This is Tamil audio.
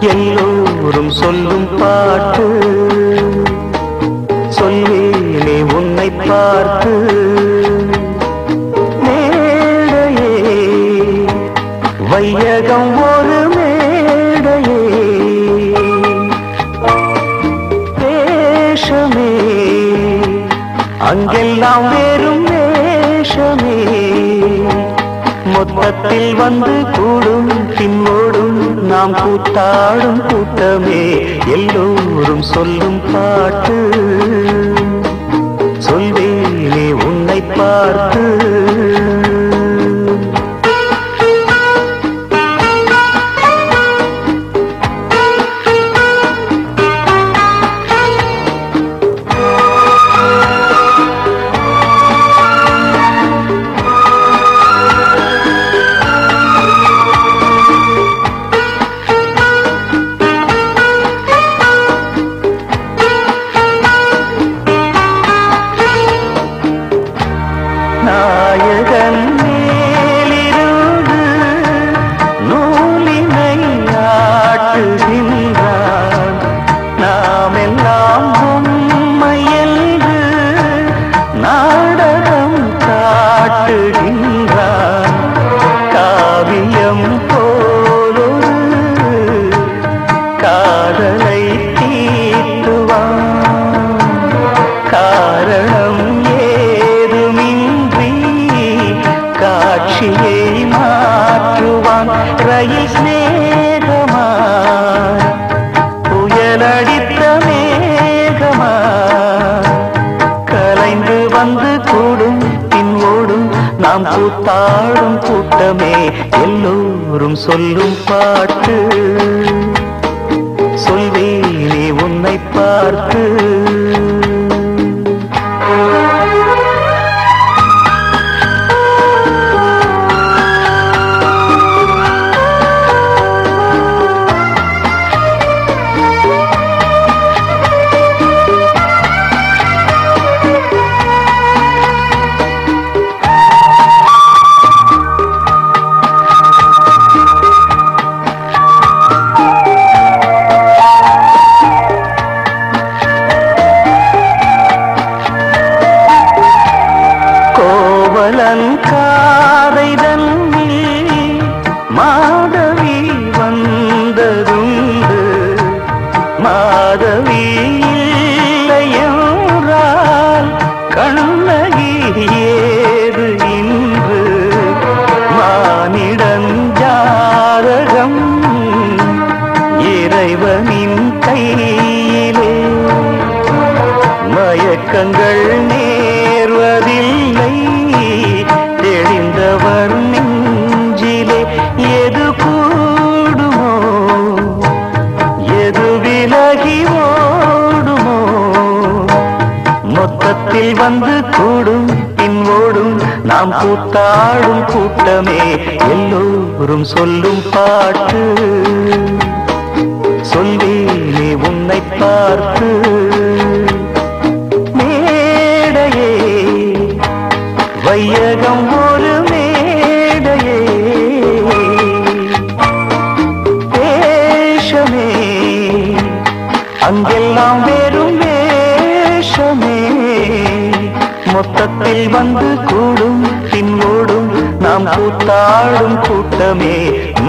எல்லோரும் சொல்லும் பாட்டு சொல்வேனே உன்னை பார்த்து மேடையே வையகம் ஒரு மேடையே வேஷமே அங்கெல்லாம் வேறும் வேஷமே மொத்தத்தில் வந்து கூடும் பின்னோடும் நாம் கூத்தாடும் கூட்டமே எல்லோரும் சொல்லும் பாட்டு சொல்வேனே உன்னை பார்த்து நாயகன் மேலிருந்து நூலினை ஆட்டுகின்றான் நாம் எல்லாம் உண்மை என்று நாடகம் காட்டுகின்றான் காவியம் போலொரு காதலை தீட்டுவான் காரணம் காட்சியை மாற்றுவான் ரயில் ஸ்நேகமாய் புயலடித்த மேகமாய் கலைந்து வந்து கூடும் பின்னோடும் நாம் கூத்தாடும் கூட்டமே எல்லோரும் சொல்லும் பாட்டு சொல்வேனே உன்னை பார்த்து காதை தன்னில் மாதவி வந்ததுண்டு மாதவி இல்லையென்றால் கண்ணகி ஏது இன்று மானிடன் ஜாதகம் இறைவனின் கையிலே மயக்கங்கள் நேர்வதில்லை தெரிந்தவர் நெஞ்சிலே எது கூடுமோ எது விலகி ஓடுமோ மொத்தத்தில் வந்து கூடும் பின்னோடும் நாம் கூத்தாடும் கூட்டமே எல்லோரும் சொல்லும் பாட்டு சொல்வேனே உன்னை பார்த்து மேடையே வையகம் ஒரு மேடையே வேஷமே அங்கெல்லாம் வேறும் வேஷமே மொத்தத்தில் வந்து கூடும் பின்னோடும் நாம் கூத்தாடும் கூட்டமே